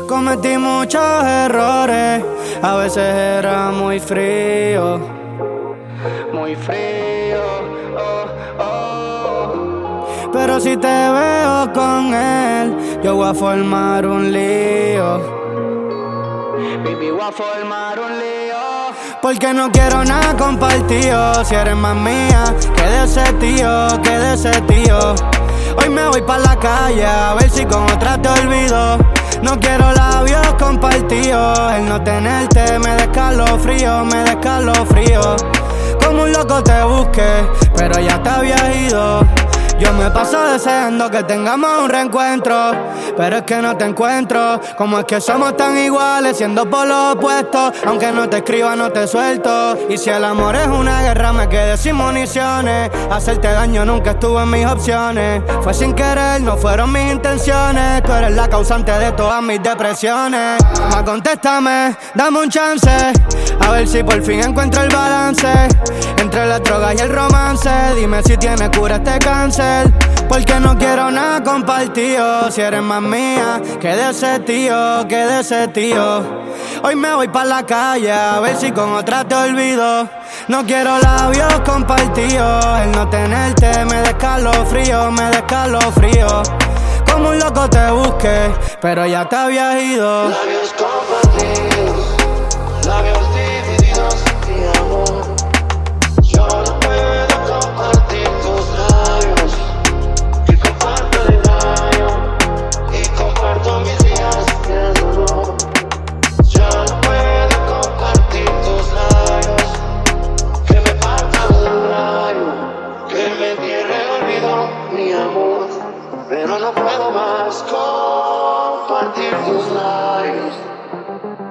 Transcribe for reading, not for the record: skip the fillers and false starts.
Cometí muchos errores, a veces era muy frío, muy frío, oh, oh. Pero si te veo con él, yo voy a formar un lío. Baby, voy a formar un lío. Porque no quiero nada compartido. Si eres más mía que de ese tío, que de ese tío. Hoy me voy pa' la calle a ver si con otra te olvido. No quiero labios compartidos. El no tenerte me da escalofrío, me da escalofrío. Como un loco te busqué, pero ya te habías ido. Yo me paso deseando que tengamos un reencuentro, pero es que no te encuentro. Como es que somos tan iguales siendo por los opuestos. Aunque no te escriba no te suelto. Y si el amor es una guerra me quedé sin municiones. Hacerte daño nunca estuvo en mis opciones. Fue sin querer, no fueron mis intenciones. Tú eres la causante de todas mis depresiones. Ma, contéstame, dame un chance, a ver si por fin encuentro el balance entre las drogas y el romance. Dime si tiene cura este cáncer. Porque no quiero nada compartido. Si eres más mía que de ese tío, que de ese tío. Hoy me voy pa' la calle a ver si con otra te olvido. No quiero labios compartidos. El no tenerte me da escalofrío, me da escalofrío. Como un loco te busqué, pero ya te habías ido. Labios compartidos, labios divididos, mi amor. Yo no puedo compartir tus labios, que comparto el engaño y comparto mis días de dolor. Yo no puedo compartir tus labios, que me parta un rayo, que me entierre el olvido, mi amor. Pero no puedo más compartir tus labios.